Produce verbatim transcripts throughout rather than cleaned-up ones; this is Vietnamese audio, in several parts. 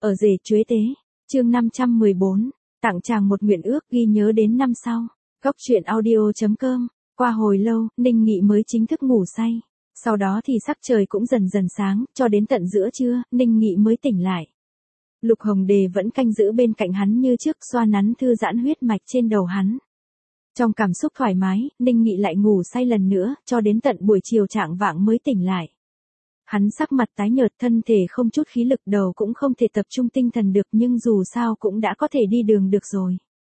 Ở rể chuế tế, chương năm trăm mười bốn, tặng chàng một nguyện ước ghi nhớ đến năm sau. Góc truyện audio chấm com. Qua hồi lâu, Ninh Nghị mới chính thức ngủ say. Sau đó thì sắc trời cũng dần dần sáng, cho đến tận giữa trưa, Ninh Nghị mới tỉnh lại. Lục Hồng Đề vẫn canh giữ bên cạnh hắn như trước, xoa nắn thư giãn huyết mạch trên đầu hắn. Trong cảm xúc thoải mái, Ninh Nghị lại ngủ say lần nữa, cho đến tận buổi chiều chạng vạng mới tỉnh lại. Hắn sắc mặt tái nhợt, thân thể không chút khí lực, đầu cũng không thể tập trung tinh thần được, nhưng dù sao cũng đã có thể đi đường được rồi.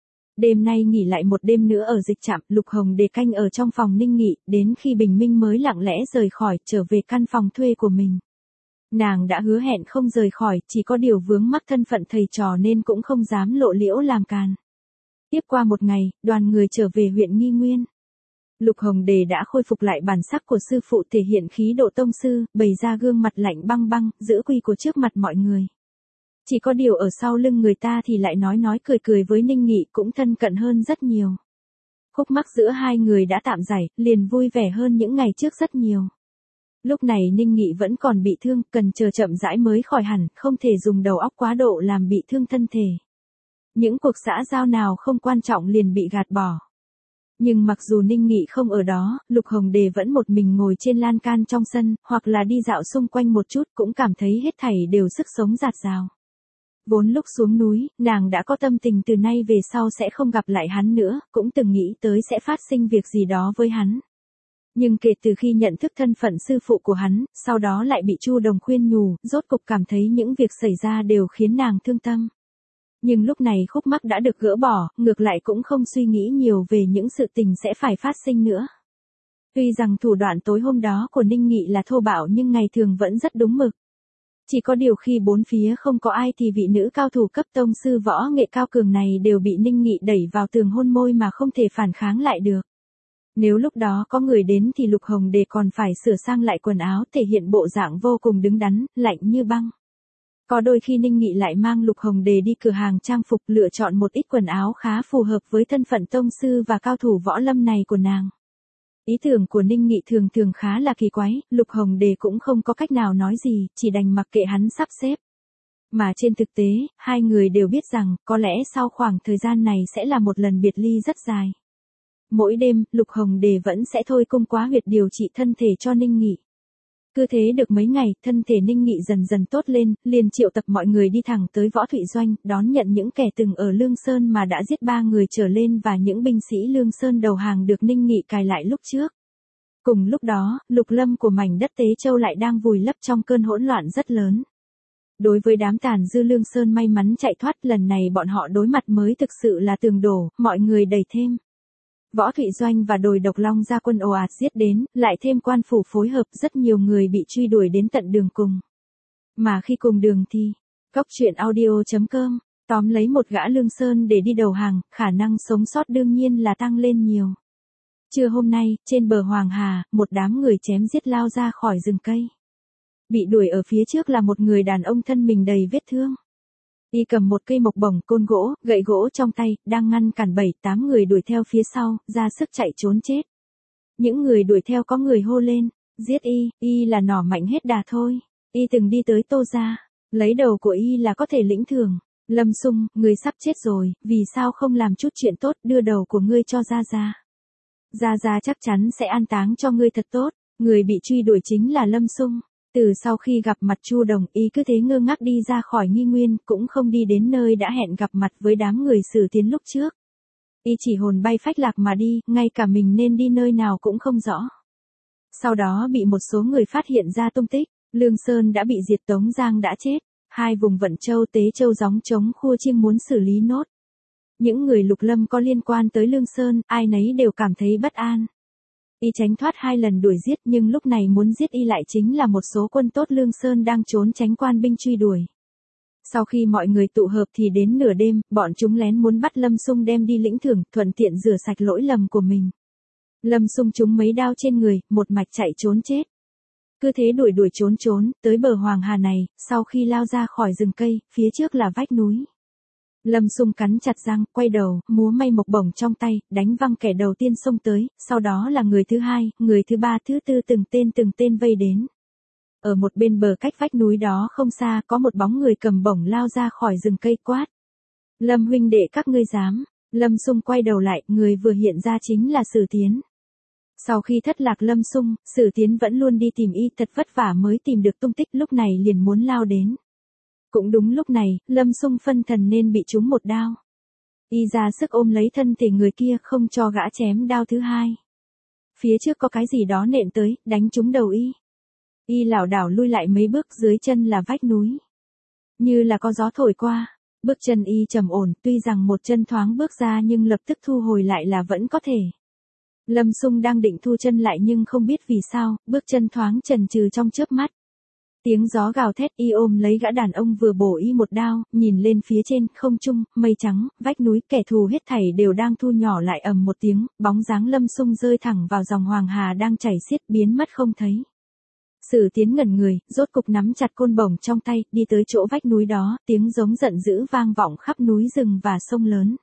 Đêm nay nghỉ lại một đêm nữa ở dịch trạm, Lục Hồng Đề canh ở trong phòng Ninh Nghị, đến khi bình minh mới lặng lẽ rời khỏi, trở về căn phòng thuê của mình. Nàng đã hứa hẹn không rời khỏi, chỉ có điều vướng mắc thân phận thầy trò nên cũng không dám lộ liễu làm càn. Tiếp qua một ngày, đoàn người trở về huyện Nghi Nguyên. Lục Hồng Đề đã khôi phục lại bản sắc của sư phụ, thể hiện khí độ tông sư, bày ra gương mặt lạnh băng băng, giữ quy của trước mặt mọi người. Chỉ có điều ở sau lưng người ta thì lại nói nói cười cười với Ninh Nghị, cũng thân cận hơn rất nhiều. Khúc mắc giữa hai người đã tạm giải, liền vui vẻ hơn những ngày trước rất nhiều. Lúc này Ninh Nghị vẫn còn bị thương, cần chờ chậm rãi mới khỏi hẳn, không thể dùng đầu óc quá độ làm bị thương thân thể. Những cuộc xã giao nào không quan trọng liền bị gạt bỏ. Nhưng mặc dù Ninh Nghị không ở đó, Lục Hồng Đề vẫn một mình ngồi trên lan can trong sân, hoặc là đi dạo xung quanh một chút, cũng cảm thấy hết thảy đều sức sống dạt dào. Vốn lúc xuống núi, nàng đã có tâm tình từ nay về sau sẽ không gặp lại hắn nữa, cũng từng nghĩ tới sẽ phát sinh việc gì đó với hắn. Nhưng kể từ khi nhận thức thân phận sư phụ của hắn, sau đó lại bị Chu Đồng khuyên nhủ, rốt cục cảm thấy những việc xảy ra đều khiến nàng thương tâm. Nhưng lúc này khúc mắc đã được gỡ bỏ, ngược lại cũng không suy nghĩ nhiều về những sự tình sẽ phải phát sinh nữa. Tuy rằng thủ đoạn tối hôm đó của Ninh Nghị là thô bạo nhưng ngày thường vẫn rất đúng mực. Chỉ có điều khi bốn phía không có ai thì vị nữ cao thủ cấp tông sư võ nghệ cao cường này đều bị Ninh Nghị đẩy vào tường hôn môi mà không thể phản kháng lại được. Nếu lúc đó có người đến thì Lục Hồng Đề còn phải sửa sang lại quần áo, thể hiện bộ dạng vô cùng đứng đắn, lạnh như băng. Có đôi khi Ninh Nghị lại mang Lục Hồng Đề đi cửa hàng trang phục, lựa chọn một ít quần áo khá phù hợp với thân phận tông sư và cao thủ võ lâm này của nàng. Ý tưởng của Ninh Nghị thường thường khá là kỳ quái, Lục Hồng Đề cũng không có cách nào nói gì, chỉ đành mặc kệ hắn sắp xếp. Mà trên thực tế, hai người đều biết rằng, có lẽ sau khoảng thời gian này sẽ là một lần biệt ly rất dài. Mỗi đêm, Lục Hồng Đề vẫn sẽ thôi cung quá huyệt điều trị thân thể cho Ninh Nghị. Cứ thế được mấy ngày, thân thể Ninh Nghị dần dần tốt lên, liền triệu tập mọi người đi thẳng tới Võ Thụy Doanh, đón nhận những kẻ từng ở Lương Sơn mà đã giết ba người trở lên và những binh sĩ Lương Sơn đầu hàng được Ninh Nghị cài lại lúc trước. Cùng lúc đó, lục lâm của mảnh đất Tế Châu lại đang vùi lấp trong cơn hỗn loạn rất lớn. Đối với đám tàn dư Lương Sơn may mắn chạy thoát, lần này bọn họ đối mặt mới thực sự là tường đổ, mọi người đầy thêm. Võ Thụy Doanh và đồi Độc Long ra quân ồ ạt giết đến, lại thêm quan phủ phối hợp, rất nhiều người bị truy đuổi đến tận đường cùng. Mà khi cùng đường thì, góc truyện audio chấm com, tóm lấy một gã Lương Sơn để đi đầu hàng, khả năng sống sót đương nhiên là tăng lên nhiều. Trưa hôm nay, trên bờ Hoàng Hà, một đám người chém giết lao ra khỏi rừng cây. Bị đuổi ở phía trước là một người đàn ông thân mình đầy vết thương. Y cầm một cây mộc bổng, côn gỗ, gậy gỗ trong tay, đang ngăn cản bảy tám người đuổi theo phía sau, ra sức chạy trốn chết. Những người đuổi theo có người hô lên, giết y, y là nỏ mạnh hết đà thôi. Y từng đi tới Tô gia, lấy đầu của y là có thể lĩnh thưởng. Lâm Sung, người sắp chết rồi, vì sao không làm chút chuyện tốt, đưa đầu của ngươi cho Gia Gia. Gia Gia chắc chắn sẽ an táng cho ngươi thật tốt. Người bị truy đuổi chính là Lâm Sung. Từ sau khi gặp mặt Chu Đồng, y cứ thế ngơ ngác đi ra khỏi Nghi Nguyên, cũng không đi đến nơi đã hẹn gặp mặt với đám người Sử Tiến lúc trước. Y chỉ hồn bay phách lạc mà đi, ngay cả mình nên đi nơi nào cũng không rõ. Sau đó bị một số người phát hiện ra tung tích, Lương Sơn đã bị diệt, Tống Giang đã chết, hai vùng Vận Châu Tế Châu gióng trống khua chiêng muốn xử lý nốt. Những người lục lâm có liên quan tới Lương Sơn, ai nấy đều cảm thấy bất an. Y tránh thoát hai lần đuổi giết, nhưng lúc này muốn giết y lại chính là một số quân tốt Lương Sơn đang trốn tránh quan binh truy đuổi. Sau khi mọi người tụ hợp thì đến nửa đêm, bọn chúng lén muốn bắt Lâm Sung đem đi lĩnh thưởng, thuận tiện rửa sạch lỗi lầm của mình. Lâm Sung trúng mấy đao trên người, một mạch chạy trốn chết. Cứ thế đuổi đuổi trốn trốn, tới bờ Hoàng Hà này, sau khi lao ra khỏi rừng cây, phía trước là vách núi. Lâm Sung cắn chặt răng, quay đầu, múa may mộc bổng trong tay, đánh văng kẻ đầu tiên xông tới, sau đó là người thứ hai, người thứ ba, thứ tư, từng tên từng tên vây đến. Ở một bên bờ cách vách núi đó không xa có một bóng người cầm bổng lao ra khỏi rừng cây quát. Lâm huynh đệ các ngươi dám. Lâm Xung quay đầu lại, người vừa hiện ra chính là Sử Tiến. Sau khi thất lạc Lâm Xung, Sử Tiến vẫn luôn đi tìm y thật vất vả mới tìm được tung tích, lúc này liền muốn lao đến. Cũng đúng lúc này, Lâm Xung phân thần nên bị trúng một đao. Y ra sức ôm lấy thân thể người kia không cho gã chém đao thứ hai. Phía trước có cái gì đó nện tới, đánh trúng đầu y. Y lảo đảo lui lại mấy bước, dưới chân là vách núi. Như là có gió thổi qua, bước chân y trầm ổn, tuy rằng một chân thoáng bước ra nhưng lập tức thu hồi lại là vẫn có thể. Lâm Xung đang định thu chân lại nhưng không biết vì sao, bước chân thoáng chần chừ trong chớp mắt. Tiếng gió gào thét, y ôm lấy gã đàn ông vừa bổ y một đao, nhìn lên phía trên, không trung, mây trắng, vách núi, kẻ thù hết thảy đều đang thu nhỏ lại, ầm một tiếng, bóng dáng Lâm Xung rơi thẳng vào dòng Hoàng Hà đang chảy xiết, biến mất không thấy. Sử Tiến ngẩn người, rốt cục nắm chặt côn bổng trong tay, đi tới chỗ vách núi đó, tiếng giống giận dữ vang vọng khắp núi rừng và sông lớn.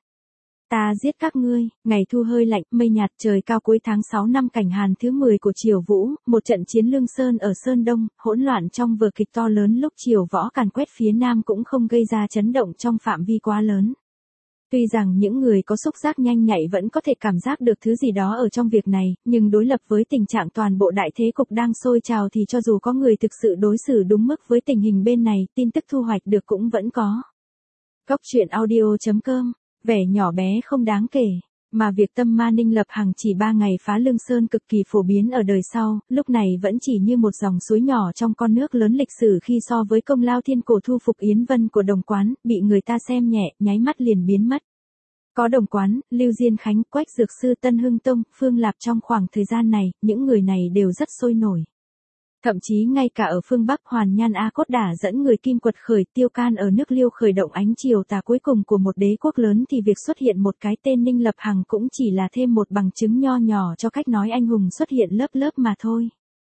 Ta giết các ngươi. Ngày thu hơi lạnh, mây nhạt, trời cao, cuối tháng sáu năm Cảnh Hàn thứ mười của Triều Vũ, một trận chiến Lương Sơn ở Sơn Đông, hỗn loạn trong vở kịch to lớn lúc Triều Võ càn quét phía Nam cũng không gây ra chấn động trong phạm vi quá lớn. Tuy rằng những người có xúc giác nhanh nhạy vẫn có thể cảm giác được thứ gì đó ở trong việc này, nhưng đối lập với tình trạng toàn bộ đại thế cục đang sôi trào thì cho dù có người thực sự đối xử đúng mức với tình hình bên này, tin tức thu hoạch được cũng vẫn có. Cốc truyện audio chấm com, vẻ nhỏ bé không đáng kể, mà việc tâm ma Ninh Lập Hằng chỉ ba ngày phá Lương Sơn cực kỳ phổ biến ở đời sau, lúc này vẫn chỉ như một dòng suối nhỏ trong con nước lớn lịch sử khi so với công lao thiên cổ thu phục Yến Vân của Đồng Quán, bị người ta xem nhẹ, nháy mắt liền biến mất. Có Đồng Quán, Lưu Diên Khánh, Quách Dược Sư, Tân Hưng Tông, Phương Lạp trong khoảng thời gian này, những người này đều rất sôi nổi. Thậm chí ngay cả ở phương Bắc, Hoàn Nhan A Cốt Đả dẫn người Kim Quật khởi, Tiêu Can ở nước Liêu khởi động ánh chiều tà cuối cùng của một đế quốc lớn thì việc xuất hiện một cái tên Ninh Lập Hằng cũng chỉ là thêm một bằng chứng nho nhỏ cho cách nói anh hùng xuất hiện lớp lớp mà thôi.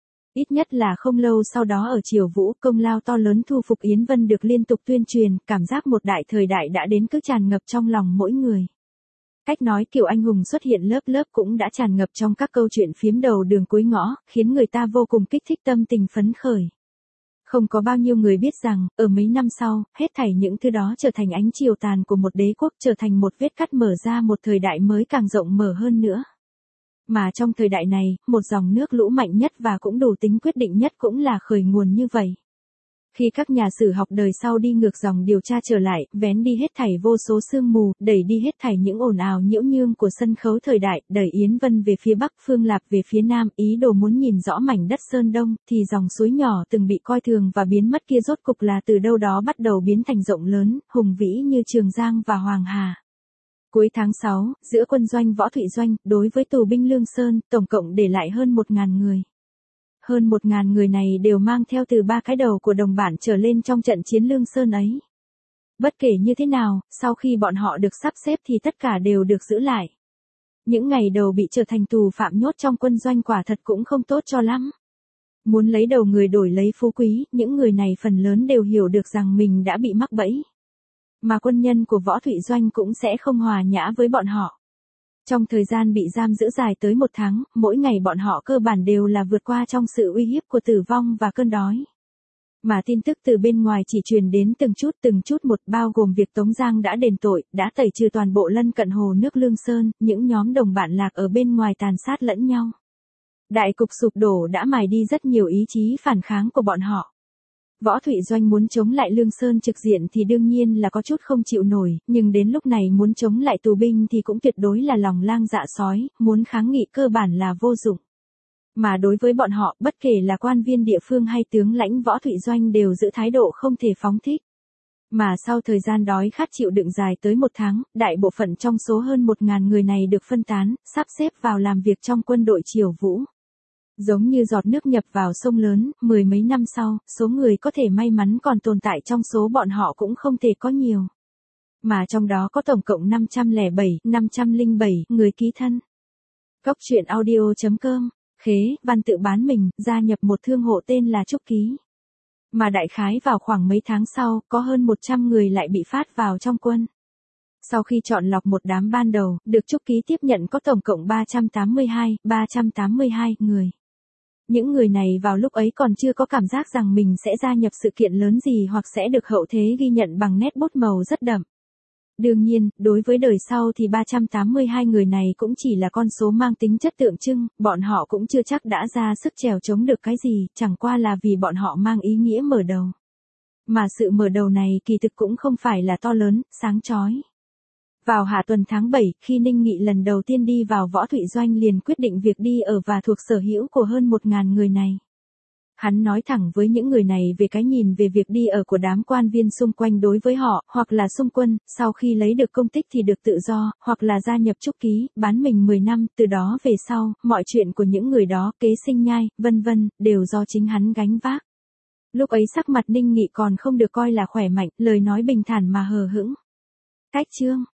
Ít nhất là không lâu sau đó ở Triều Vũ, công lao to lớn thu phục Yến Vân được liên tục tuyên truyền, cảm giác một đại thời đại đã đến cứ tràn ngập trong lòng mỗi người. Cách nói kiểu anh hùng xuất hiện lớp lớp cũng đã tràn ngập trong các câu chuyện phiếm đầu đường cuối ngõ, khiến người ta vô cùng kích thích tâm tình phấn khởi. Không có bao nhiêu người biết rằng, ở mấy năm sau, hết thảy những thứ đó trở thành ánh chiều tàn của một đế quốc, trở thành một vết cắt mở ra một thời đại mới càng rộng mở hơn nữa. Mà trong thời đại này, một dòng nước lũ mạnh nhất và cũng đủ tính quyết định nhất cũng là khởi nguồn như vậy. Khi các nhà sử học đời sau đi ngược dòng điều tra trở lại, vén đi hết thảy vô số sương mù, đẩy đi hết thảy những ồn ào nhiễu nhương của sân khấu thời đại, đẩy Yến Vân về phía Bắc, Phương Lạp về phía Nam, ý đồ muốn nhìn rõ mảnh đất Sơn Đông, thì dòng suối nhỏ từng bị coi thường và biến mất kia rốt cục là từ đâu đó bắt đầu biến thành rộng lớn, hùng vĩ như Trường Giang và Hoàng Hà. Cuối tháng sáu, giữa quân doanh Võ Thụy Doanh, đối với tù binh Lương Sơn, tổng cộng để lại hơn một ngàn người. Hơn một ngàn người này đều mang theo từ ba cái đầu của đồng bản trở lên trong trận chiến Lương Sơn ấy. Bất kể như thế nào, sau khi bọn họ được sắp xếp thì tất cả đều được giữ lại. Những ngày đầu bị trở thành tù phạm nhốt trong quân doanh quả thật cũng không tốt cho lắm. Muốn lấy đầu người đổi lấy phú quý, những người này phần lớn đều hiểu được rằng mình đã bị mắc bẫy. Mà quân nhân của Võ Thụy Doanh cũng sẽ không hòa nhã với bọn họ. Trong thời gian bị giam giữ dài tới một tháng, mỗi ngày bọn họ cơ bản đều là vượt qua trong sự uy hiếp của tử vong và cơn đói. Mà tin tức từ bên ngoài chỉ truyền đến từng chút từng chút một, bao gồm việc Tống Giang đã đền tội, đã tẩy trừ toàn bộ lân cận hồ nước Lương Sơn, những nhóm đồng bạn lạc ở bên ngoài tàn sát lẫn nhau. Đại cục sụp đổ đã mài đi rất nhiều ý chí phản kháng của bọn họ. Võ Thụy Doanh muốn chống lại Lương Sơn trực diện thì đương nhiên là có chút không chịu nổi, nhưng đến lúc này muốn chống lại tù binh thì cũng tuyệt đối là lòng lang dạ sói, muốn kháng nghị cơ bản là vô dụng. Mà đối với bọn họ, bất kể là quan viên địa phương hay tướng lãnh Võ Thụy Doanh đều giữ thái độ không thể phóng thích. Mà sau thời gian đói khát chịu đựng dài tới một tháng, đại bộ phận trong số hơn một ngàn người này được phân tán, sắp xếp vào làm việc trong quân đội Triều Vũ. Giống như giọt nước nhập vào sông lớn, mười mấy năm sau, số người có thể may mắn còn tồn tại trong số bọn họ cũng không thể có nhiều. Mà trong đó có tổng cộng năm trăm lẻ bảy, năm trăm lẻ bảy người ký thân. Cốc truyện audio chấm com, Khế, Văn tự bán mình, gia nhập một thương hộ tên là Trúc Ký. Mà đại khái vào khoảng mấy tháng sau, có hơn một trăm người lại bị phát vào trong quân. Sau khi chọn lọc một đám ban đầu, được Trúc Ký tiếp nhận có tổng cộng ba trăm tám mươi hai, ba trăm tám mươi hai người. Những người này vào lúc ấy còn chưa có cảm giác rằng mình sẽ gia nhập sự kiện lớn gì hoặc sẽ được hậu thế ghi nhận bằng nét bút màu rất đậm. Đương nhiên, đối với đời sau thì ba trăm tám mươi hai người này cũng chỉ là con số mang tính chất tượng trưng, bọn họ cũng chưa chắc đã ra sức trèo chống được cái gì, chẳng qua là vì bọn họ mang ý nghĩa mở đầu. Mà sự mở đầu này kỳ thực cũng không phải là to lớn, sáng chói. Vào hạ tuần tháng bảy, khi Ninh Nghị lần đầu tiên đi vào Võ Thụy Doanh liền quyết định việc đi ở và thuộc sở hữu của hơn một ngàn người này. Hắn nói thẳng với những người này về cái nhìn về việc đi ở của đám quan viên xung quanh đối với họ, hoặc là xung quân, sau khi lấy được công tích thì được tự do, hoặc là gia nhập trúc ký, bán mình mười năm, từ đó về sau, mọi chuyện của những người đó, kế sinh nhai, vân vân, đều do chính hắn gánh vác. Lúc ấy sắc mặt Ninh Nghị còn không được coi là khỏe mạnh, lời nói bình thản mà hờ hững. Cách chương